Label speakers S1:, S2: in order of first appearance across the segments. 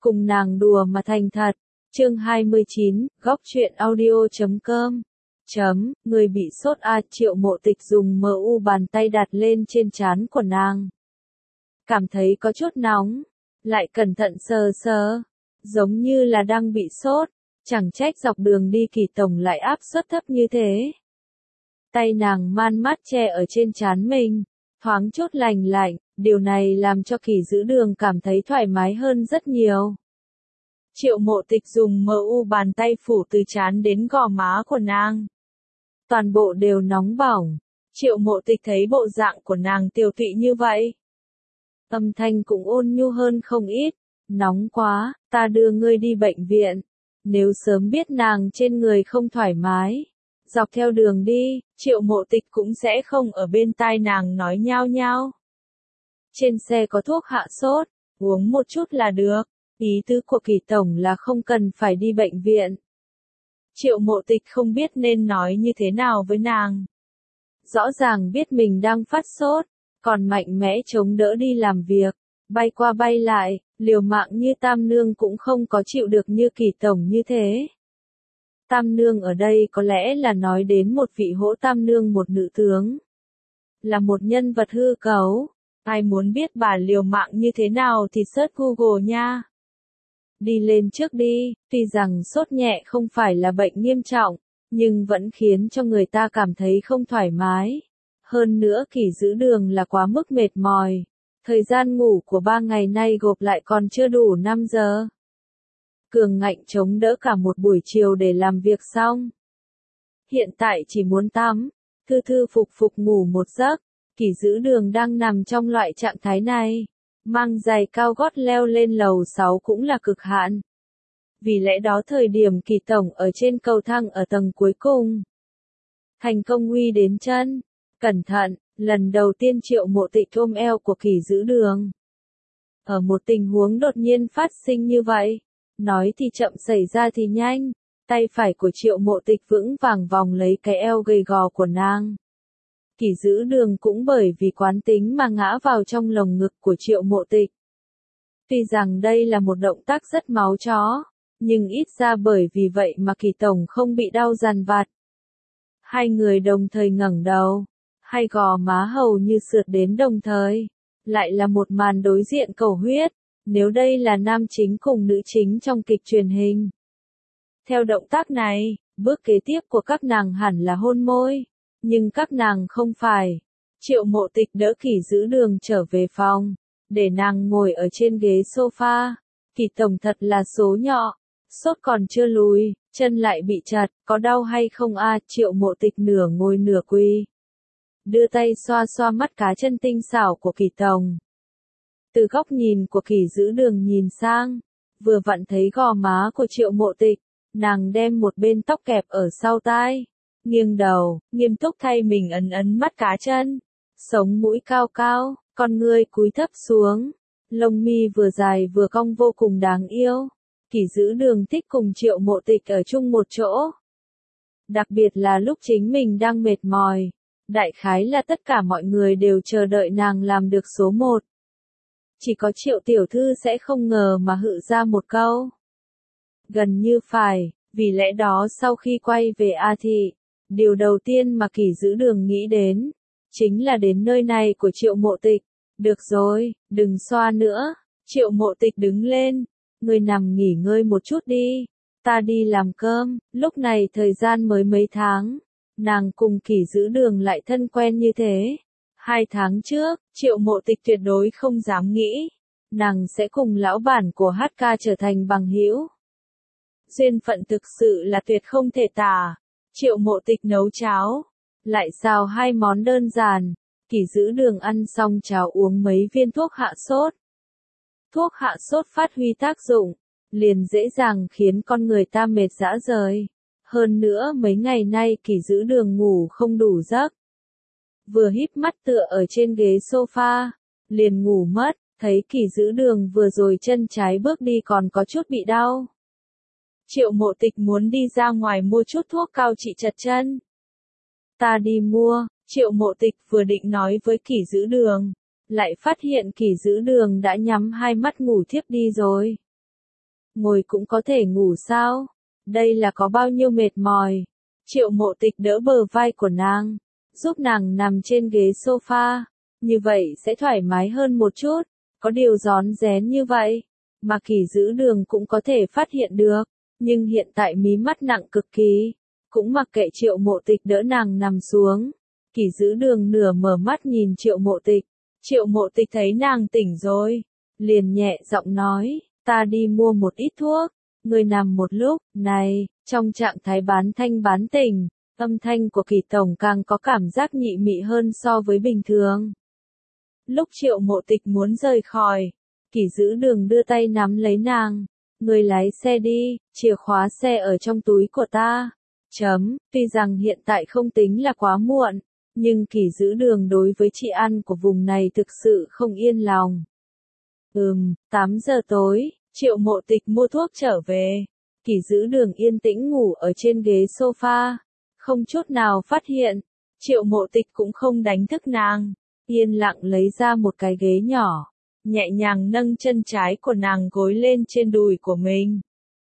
S1: cùng nàng đùa mà thành thật. Chương 29, góc truyện audio.com. Người bị sốt a. Triệu Mộ Tịch dùng mu bàn tay đặt lên trên trán của nàng. Cảm thấy có chút nóng, lại cẩn thận sờ sờ, giống như là đang bị sốt, chẳng trách dọc đường đi Kỳ Tổng lại áp suất thấp như thế. Tay nàng man mát che ở trên trán mình, thoáng chút lành lạnh, điều này làm cho Kỳ Dữ Đường cảm thấy thoải mái hơn rất nhiều. Triệu Mộ Tịch dùng mu bàn tay phủ từ trán đến gò má của nàng. Toàn bộ đều nóng bỏng. Triệu Mộ Tịch thấy bộ dạng của nàng tiều tụy như vậy, âm thanh cũng ôn nhu hơn không ít. Nóng quá, ta đưa ngươi đi bệnh viện. Nếu sớm biết nàng trên người không thoải mái, dọc theo đường đi, Triệu Mộ Tịch cũng sẽ không ở bên tai nàng nói nhao nhao. Trên xe có thuốc hạ sốt, uống một chút là được. Ý tứ của Kỳ Tổng là không cần phải đi bệnh viện. Triệu Mộ Tịch không biết nên nói như thế nào với nàng. Rõ ràng biết mình đang phát sốt, còn mạnh mẽ chống đỡ đi làm việc, bay qua bay lại, liều mạng như Tam Nương cũng không có chịu được như Kỳ Tổng như thế. Tam Nương ở đây có lẽ là nói đến một vị hỗ Tam Nương, một nữ tướng. Là một nhân vật hư cấu, ai muốn biết bà liều mạng như thế nào thì search Google nha. Đi lên trước đi, tuy rằng sốt nhẹ không phải là bệnh nghiêm trọng, nhưng vẫn khiến cho người ta cảm thấy không thoải mái. Hơn nữa Kỳ Dữ Đường là quá mức mệt mỏi. Thời gian ngủ của 3 ngày nay gộp lại còn chưa đủ 5 giờ. Cường ngạnh chống đỡ cả một buổi chiều để làm việc xong. Hiện tại chỉ muốn tắm, thư thư phục phục ngủ một giấc. Kỳ Dữ Đường đang nằm trong loại trạng thái này. Mang giày cao gót leo lên lầu 6 cũng là cực hạn. Vì lẽ đó thời điểm Kỳ Tổng ở trên cầu thang ở tầng cuối cùng, thành công nguy đến chân. Cẩn thận, lần đầu tiên Triệu Mộ Tịch ôm eo của Kỳ Dữ Đường. Ở một tình huống đột nhiên phát sinh như vậy, nói thì chậm xảy ra thì nhanh, tay phải của Triệu Mộ Tịch vững vàng vòng lấy cái eo gầy gò của nàng. Kỳ Dữ Đường cũng bởi vì quán tính mà ngã vào trong lồng ngực của Triệu Mộ Tịch. Tuy rằng đây là một động tác rất máu chó, nhưng ít ra bởi vì vậy mà Kỳ Tổng không bị đau dằn vặt. Hai người đồng thời ngẩng đầu, hai gò má hầu như sượt đến đồng thời. Lại là một màn đối diện cầu huyết, nếu đây là nam chính cùng nữ chính trong kịch truyền hình. Theo động tác này, bước kế tiếp của các nàng hẳn là hôn môi. Nhưng các nàng không phải. Triệu Mộ Tịch đỡ Kỳ Dữ Đường trở về phòng, để nàng ngồi ở trên ghế sofa. Kỳ Tổng thật là số nhọ, sốt còn chưa lùi, chân lại bị chặt, có đau hay không a? Triệu Mộ Tịch nửa ngồi nửa quỳ, đưa tay xoa xoa mắt cá chân tinh xảo của Kỳ Tổng. Từ góc nhìn của Kỳ Dữ Đường nhìn sang, vừa vặn thấy gò má của Triệu Mộ Tịch, nàng đem một bên tóc kẹp ở sau tai. Nghiêng đầu, nghiêm túc thay mình ấn ấn mắt cá chân. Sống mũi cao cao, con ngươi cúi thấp xuống. Lông mi vừa dài vừa cong vô cùng đáng yêu. Kỳ Dữ Đường thích cùng Triệu Mộ Tịch ở chung một chỗ. Đặc biệt là lúc chính mình đang mệt mỏi. Đại khái là tất cả mọi người đều chờ đợi nàng làm được số 1. Chỉ có Triệu tiểu thư sẽ không ngờ mà hự ra một câu. Gần như phải, vì lẽ đó sau khi quay về A Thị, điều đầu tiên mà Kỳ Dữ Đường nghĩ đến, chính là đến nơi này của Triệu Mộ Tịch. Được rồi, đừng xoa nữa. Triệu Mộ Tịch đứng lên. Ngươi nằm nghỉ ngơi một chút đi. Ta đi làm cơm. Lúc này thời gian mới mấy tháng. Nàng cùng Kỳ Dữ Đường lại thân quen như thế. 2 tháng trước, Triệu Mộ Tịch tuyệt đối không dám nghĩ. Nàng sẽ cùng lão bản của HK trở thành bằng hữu. Duyên phận thực sự là tuyệt không thể tả. Triệu Mộ Tịch nấu cháo, lại xào 2 món đơn giản. Kỳ Dữ Đường ăn xong cháo uống mấy viên thuốc hạ sốt. Thuốc hạ sốt phát huy tác dụng, liền dễ dàng khiến con người ta mệt rã rời. Hơn nữa mấy ngày nay Kỳ Dữ Đường ngủ không đủ giấc. Vừa híp mắt tựa ở trên ghế sofa, liền ngủ mất, thấy Kỳ Dữ Đường vừa rồi chân trái bước đi còn có chút bị đau. Triệu Mộ Tịch muốn đi ra ngoài mua chút thuốc cao trị chật chân. Ta đi mua. Triệu Mộ Tịch vừa định nói với Kỳ Dữ Đường, lại phát hiện Kỳ Dữ Đường đã nhắm 2 mắt ngủ thiếp đi rồi. ngồi cũng có thể ngủ sao? Đây là có bao nhiêu mệt mỏi. Triệu Mộ Tịch đỡ bờ vai của nàng, giúp nàng nằm trên ghế sofa, như vậy sẽ thoải mái hơn một chút, có điều rón rén như vậy, mà Kỷ Dữ Đường cũng có thể phát hiện được, nhưng hiện tại mí mắt nặng cực kỳ, cũng mặc kệ Triệu Mộ Tịch đỡ nàng nằm xuống. Kỷ Dữ Đường nửa mở mắt nhìn Triệu Mộ Tịch, Triệu Mộ Tịch thấy nàng tỉnh rồi, liền nhẹ giọng nói, ta đi mua một ít thuốc, ngươi nằm một lúc. Này, trong trạng thái bán thanh bán tỉnh, âm thanh của Kỷ tổng càng có cảm giác nhị mị hơn so với bình thường. Lúc Triệu Mộ Tịch muốn rời khỏi, Kỷ Dữ Đường đưa tay nắm lấy nàng, ngươi lái xe đi, chìa khóa xe ở trong túi của ta. Tuy rằng hiện tại không tính là quá muộn, nhưng Kỷ Dữ Đường đối với chị ăn của vùng này thực sự không yên lòng. 8 giờ tối, Triệu Mộ Tịch mua thuốc trở về. Kỷ Dữ Đường yên tĩnh ngủ ở trên ghế sofa, không chút nào phát hiện. Triệu Mộ Tịch cũng không đánh thức nàng, yên lặng lấy ra một cái ghế nhỏ, nhẹ nhàng nâng chân trái của nàng gối lên trên đùi của mình.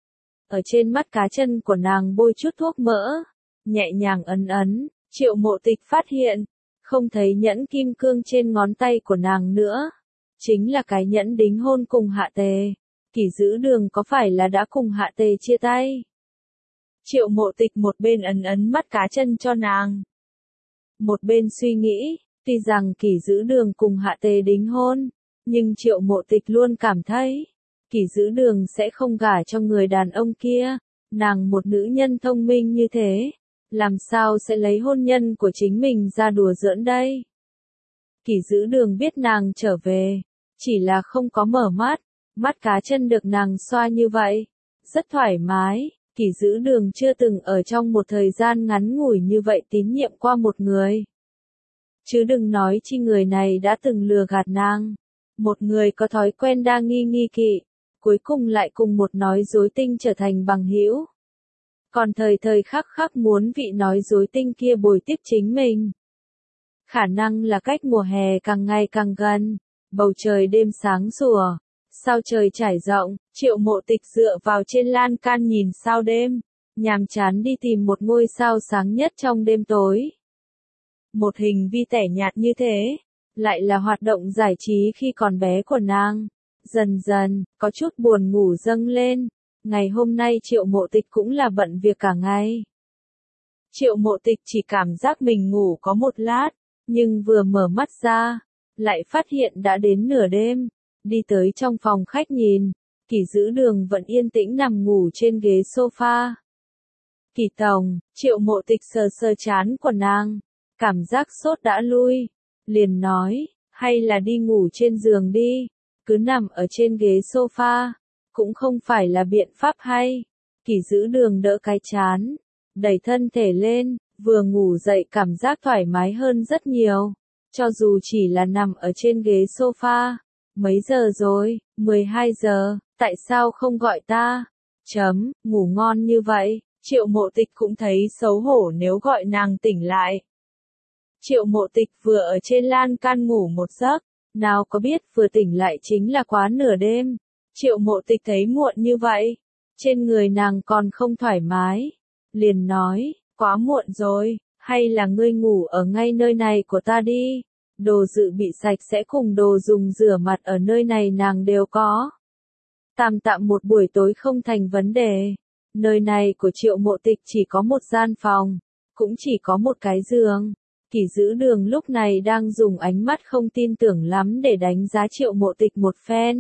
S1: Ở trên mắt cá chân của nàng bôi chút thuốc mỡ, nhẹ nhàng ấn. Triệu Mộ Tịch phát hiện, không thấy nhẫn kim cương trên ngón tay của nàng nữa. Chính là cái nhẫn đính hôn cùng Hạ Tề. Kỷ Dữ Đường có phải là đã cùng Hạ Tề chia tay? Triệu Mộ Tịch một bên ấn mắt cá chân cho nàng, một bên suy nghĩ, tuy rằng Kỷ Dữ Đường cùng Hạ Tề đính hôn, nhưng Triệu Mộ Tịch luôn cảm thấy, Kỷ Dữ Đường sẽ không gả cho người đàn ông kia. Nàng một nữ nhân thông minh như thế, làm sao sẽ lấy hôn nhân của chính mình ra đùa giỡn đây? Kỷ Dữ Đường biết nàng trở về, chỉ là không có mở mắt, mắt cá chân được nàng xoa như vậy, rất thoải mái. Kỷ Dữ Đường chưa từng ở trong một thời gian ngắn ngủi như vậy tín nhiệm qua một người. Chứ đừng nói chi người này đã từng lừa gạt nàng. Một người có thói quen đa nghi kỵ, cuối cùng lại cùng một nói dối tinh trở thành bằng hữu. Còn thời khắc muốn vị nói dối tinh kia bồi tiếp chính mình. Khả năng là cách mùa hè càng ngày càng gần, bầu trời đêm sáng sủa, sao trời trải rộng. Triệu Mộ Tịch dựa vào trên lan can nhìn sao đêm, nhàm chán đi tìm một ngôi sao sáng nhất trong đêm tối. Một hình vi tẻ nhạt như thế, lại là hoạt động giải trí khi còn bé của nàng. Dần dần, có chút buồn ngủ dâng lên. Ngày hôm nay Triệu Mộ Tịch cũng là bận việc cả ngày. Triệu Mộ Tịch chỉ cảm giác mình ngủ có một lát, nhưng vừa mở mắt ra, lại phát hiện đã đến nửa đêm. Đi tới trong phòng khách nhìn, Kỷ Dữ Đường vẫn yên tĩnh nằm ngủ trên ghế sofa. Kỷ tổng, Triệu Mộ Tịch sờ trán của nàng, cảm giác sốt đã lui, liền nói, hay là đi ngủ trên giường đi, cứ nằm ở trên ghế sofa, cũng không phải là biện pháp hay. Kỷ Dữ Đường đỡ cái trán, đẩy thân thể lên, vừa ngủ dậy cảm giác thoải mái hơn rất nhiều, cho dù chỉ là nằm ở trên ghế sofa. Mấy giờ rồi? 12 giờ, tại sao không gọi ta? Ngủ ngon như vậy. Triệu Mộ Tịch cũng thấy xấu hổ nếu gọi nàng tỉnh lại. Triệu Mộ Tịch vừa ở trên lan can ngủ một giấc, nào có biết vừa tỉnh lại chính là quá nửa đêm. Triệu Mộ Tịch thấy muộn như vậy, trên người nàng còn không thoải mái, liền nói, quá muộn rồi, hay là ngươi ngủ ở ngay nơi này của ta đi. Đồ dự bị sạch sẽ cùng đồ dùng rửa mặt ở nơi này nàng đều có. Tạm một buổi tối không thành vấn đề. Nơi này của Triệu Mộ Tịch chỉ có một gian phòng, cũng chỉ có một cái giường. Kỷ Dữ Đường lúc này đang dùng ánh mắt không tin tưởng lắm để đánh giá Triệu Mộ Tịch một phen.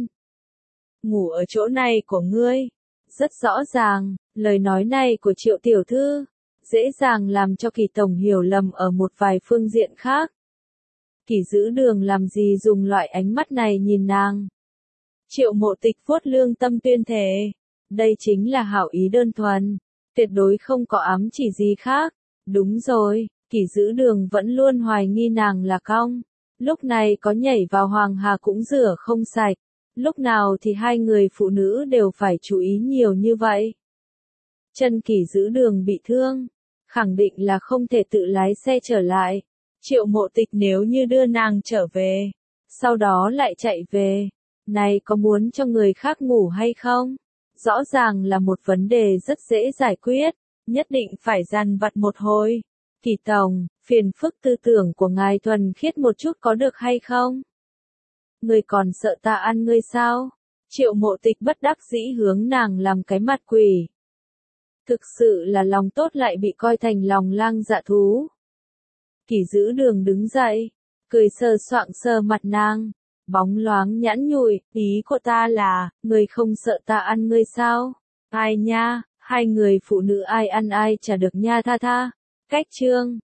S1: Ngủ ở chỗ này của ngươi. Rất rõ ràng, lời nói này của Triệu tiểu thư, dễ dàng làm cho Kỷ tổng hiểu lầm ở một vài phương diện khác. Kỷ Dữ Đường làm gì dùng loại ánh mắt này nhìn nàng. Triệu Mộ Tịch vuốt lương tâm tuyên thệ, đây chính là hảo ý đơn thuần, tuyệt đối không có ám chỉ gì khác. Đúng rồi, Kỷ Dữ Đường vẫn luôn hoài nghi nàng là cong, lúc này có nhảy vào hoàng hà cũng rửa không sạch, lúc nào thì hai người phụ nữ đều phải chú ý nhiều như vậy. Chân Kỷ Dữ Đường bị thương, khẳng định là không thể tự lái xe trở lại. Triệu Mộ Tịch nếu như đưa nàng trở về, sau đó lại chạy về, này có muốn cho người khác ngủ hay không? Rõ ràng là một vấn đề rất dễ giải quyết, nhất định phải dằn vặt một hồi. Kỳ tổng, phiền phức tư tưởng của ngài thuần khiết một chút có được hay không? Ngươi còn sợ ta ăn ngươi sao? Triệu Mộ Tịch bất đắc dĩ hướng nàng làm cái mặt quỷ. Thực sự là lòng tốt lại bị coi thành lòng lang dạ thú. Kỳ Dữ Đường đứng dậy, cười sờ soạng sờ mặt nàng, bóng loáng nhẵn nhụi, ý của ta là, ngươi không sợ ta ăn ngươi sao? Ai nha, hai người phụ nữ ai ăn ai chả được nha tha tha. Cách chương